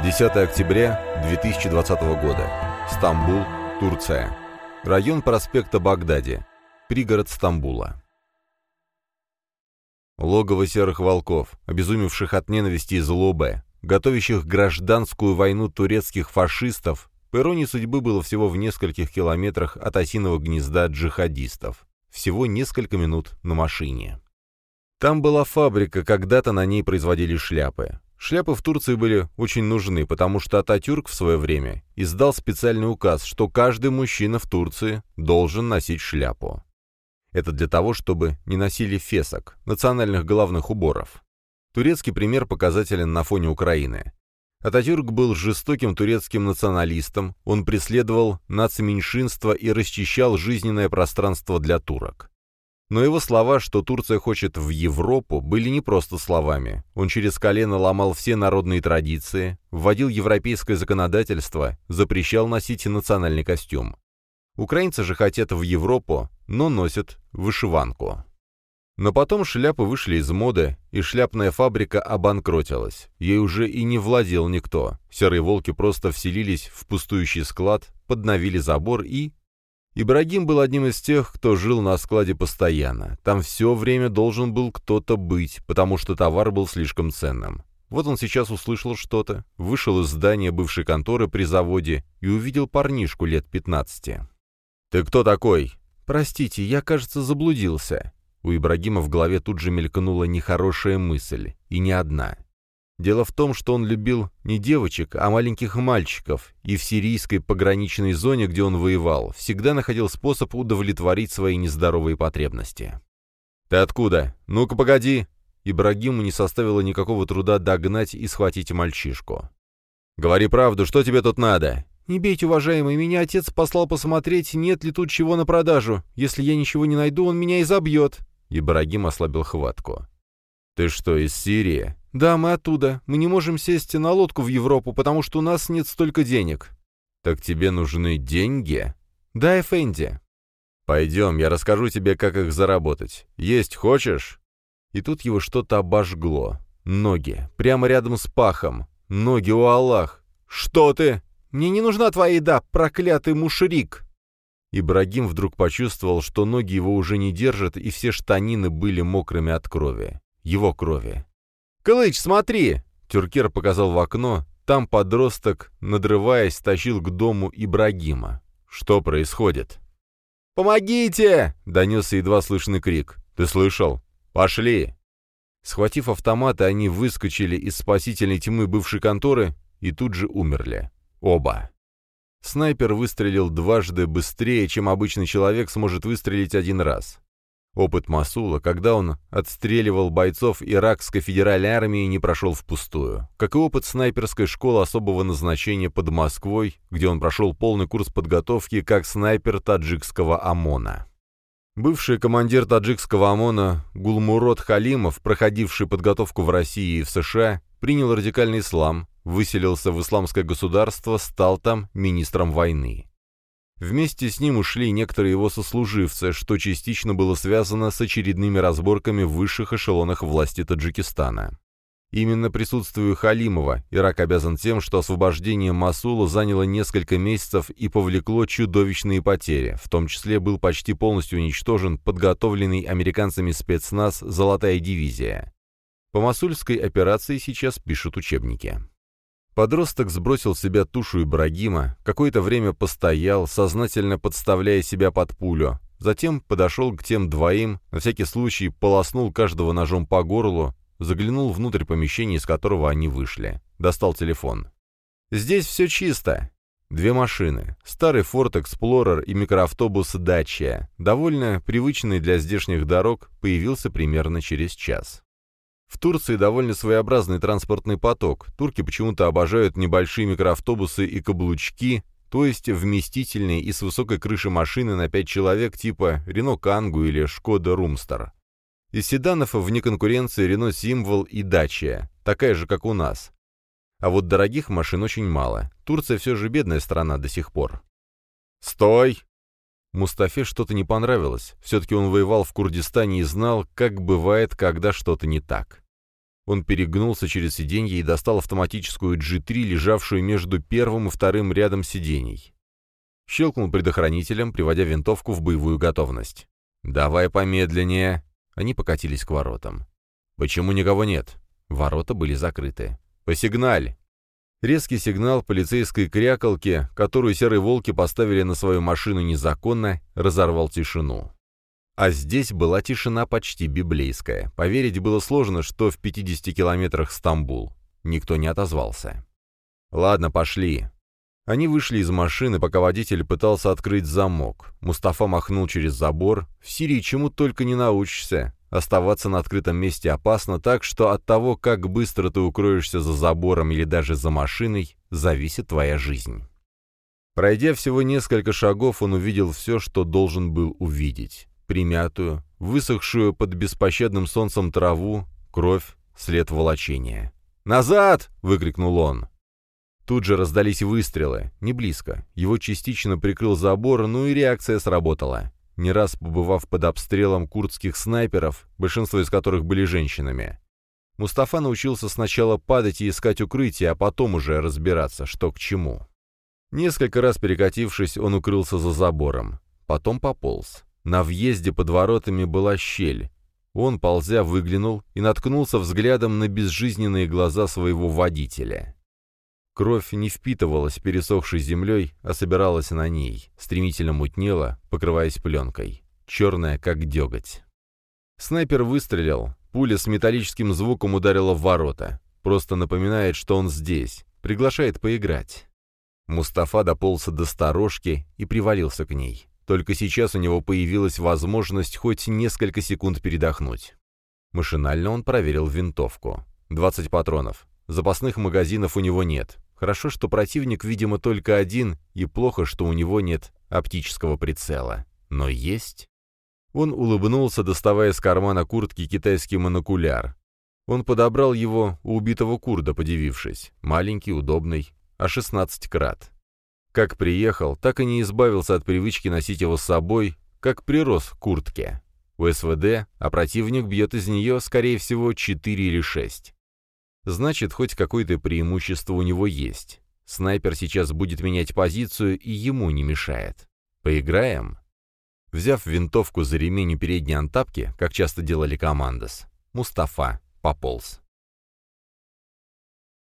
10 октября 2020 года. Стамбул, Турция. Район проспекта Багдади. Пригород Стамбула. Логово серых волков, обезумевших от ненависти и злобы, готовящих гражданскую войну турецких фашистов, по иронии судьбы было всего в нескольких километрах от осиного гнезда джихадистов. Всего несколько минут на машине. Там была фабрика, когда-то на ней производили шляпы. Шляпы в Турции были очень нужны, потому что Ататюрк в свое время издал специальный указ, что каждый мужчина в Турции должен носить шляпу. Это для того, чтобы не носили фесок, национальных головных уборов. Турецкий пример показателен на фоне Украины. Ататюрк был жестоким турецким националистом, он преследовал нацменьшинства и расчищал жизненное пространство для турок. Но его слова, что Турция хочет в Европу, были не просто словами. Он через колено ломал все народные традиции, вводил европейское законодательство, запрещал носить национальный костюм. Украинцы же хотят в Европу, но носят вышиванку. Но потом шляпы вышли из моды, и шляпная фабрика обанкротилась. Ей уже и не владел никто. Серые волки просто вселились в пустующий склад, подновили забор и... Ибрагим был одним из тех, кто жил на складе постоянно. Там все время должен был кто-то быть, потому что товар был слишком ценным. Вот он сейчас услышал что-то, вышел из здания бывшей конторы при заводе и увидел парнишку лет 15. «Ты кто такой?» «Простите, я, кажется, заблудился». У Ибрагима в голове тут же мелькнула нехорошая мысль, и не одна. Дело в том, что он любил не девочек, а маленьких мальчиков, и в сирийской пограничной зоне, где он воевал, всегда находил способ удовлетворить свои нездоровые потребности. «Ты откуда? Ну-ка, погоди!» Ибрагиму не составило никакого труда догнать и схватить мальчишку. «Говори правду, что тебе тут надо?» «Не бейте, уважаемый, меня отец послал посмотреть, нет ли тут чего на продажу. Если я ничего не найду, он меня изобьет». Ибрагим ослабил хватку. «Ты что, из Сирии?» «Да, мы оттуда. Мы не можем сесть на лодку в Европу, потому что у нас нет столько денег». «Так тебе нужны деньги?» «Да, эфенди». «Пойдем, я расскажу тебе, как их заработать. Есть хочешь?» И тут его что-то обожгло. Ноги. Прямо рядом с пахом. Ноги, о Аллах. «Что ты?» «Мне не нужна твоя еда, проклятый мушрик!» Ибрагим вдруг почувствовал, что ноги его уже не держат, и все штанины были мокрыми от крови. Его крови. «Кылыч, смотри!» Тюркер показал в окно. Там подросток, надрываясь, тащил к дому Ибрагима. «Что происходит?» «Помогите!» — донесся едва слышный крик. «Ты слышал? Пошли!» Схватив автоматы, они выскочили из спасительной тьмы бывшей конторы и тут же умерли. Оба. Снайпер выстрелил дважды быстрее, чем обычный человек сможет выстрелить один раз. Опыт Мосула, когда он отстреливал бойцов Иракской федеральной армии, не прошел впустую. Как и опыт снайперской школы особого назначения под Москвой, где он прошел полный курс подготовки как снайпер таджикского ОМОНа. Бывший командир таджикского ОМОНа Гулмурод Халимов, проходивший подготовку в России и в США, принял радикальный ислам, выселился в исламское государство, стал там министром войны. Вместе с ним ушли некоторые его сослуживцы, что частично было связано с очередными разборками в высших эшелонах власти Таджикистана. Именно присутствию Халимова Ирак обязан тем, что освобождение Мосула заняло несколько месяцев и повлекло чудовищные потери, в том числе был почти полностью уничтожен подготовленный американцами спецназ «Золотая дивизия». По Мосульской операции сейчас пишут учебники. Подросток сбросил с себя тушу Ибрагима, какое-то время постоял, сознательно подставляя себя под пулю, затем подошел к тем двоим, на всякий случай полоснул каждого ножом по горлу, заглянул внутрь помещения, из которого они вышли. Достал телефон. «Здесь все чисто». 2 машины. Старый Ford Explorer и микроавтобус Dacia, довольно привычный для здешних дорог, появился примерно через час. В Турции довольно своеобразный транспортный поток. Турки почему-то обожают небольшие микроавтобусы и каблучки, то есть вместительные и с высокой крышей машины на 5 человек типа Renault Kangoo или Skoda Roomster. Из седанов вне конкуренции Renault Symbol и Dacia, такая же, как у нас. А вот дорогих машин очень мало. Турция все же бедная страна до сих пор. «Стой!» Мустафе что-то не понравилось. Все-таки он воевал в Курдистане и знал, как бывает, когда что-то не так. Он перегнулся через сиденье и достал автоматическую G3, лежавшую между первым и вторым рядом сидений. Щелкнул предохранителем, приводя винтовку в боевую готовность. «Давай помедленнее». Они покатились к воротам. «Почему никого нет?» Ворота были закрыты. «Посигналь!» Резкий сигнал полицейской крякалки, которую серые волки поставили на свою машину незаконно, разорвал тишину. А здесь была тишина почти библейская. Поверить было сложно, что в 50 километрах Стамбул. Никто не отозвался. «Ладно, пошли». Они вышли из машины, пока водитель пытался открыть замок. Мустафа махнул через забор. «В Сирии чему только не научишься. Оставаться на открытом месте опасно, так что от того, как быстро ты укроешься за забором или даже за машиной, зависит твоя жизнь». Пройдя всего несколько шагов, он увидел все, что должен был увидеть. Примятую, высохшую под беспощадным солнцем траву, кровь, след волочения. «Назад!» — выкрикнул он. Тут же раздались выстрелы, не близко. Его частично прикрыл забор, но и реакция сработала. Не раз побывав под обстрелом курдских снайперов, большинство из которых были женщинами, Мустафа научился сначала падать и искать укрытие, а потом уже разбираться, что к чему. Несколько раз перекатившись, он укрылся за забором. Потом пополз. На въезде под воротами была щель. Он, ползя, выглянул и наткнулся взглядом на безжизненные глаза своего водителя. Кровь не впитывалась пересохшей землей, а собиралась на ней, стремительно мутнела, покрываясь пленкой, черная, как деготь. Снайпер выстрелил, пуля с металлическим звуком ударила в ворота. Просто напоминает, что он здесь, приглашает поиграть. Мустафа дополз до сторожки и привалился к ней. Только сейчас у него появилась возможность хоть несколько секунд передохнуть. Машинально он проверил винтовку. 20 патронов. Запасных магазинов у него нет. Хорошо, что противник, видимо, только один, и плохо, что у него нет оптического прицела. Но есть. Он улыбнулся, доставая из кармана куртки китайский монокуляр. Он подобрал его у убитого курда, подивившись. Маленький, удобный, а 16 крат. Как приехал, так и не избавился от привычки носить его с собой, как прирос к куртке. У СВД, а противник бьет из нее, скорее всего, 4 или 6. Значит, хоть какое-то преимущество у него есть. Снайпер сейчас будет менять позицию, и ему не мешает. Поиграем? Взяв винтовку за ремень у передней антапки, как часто делали командос, Мустафа пополз.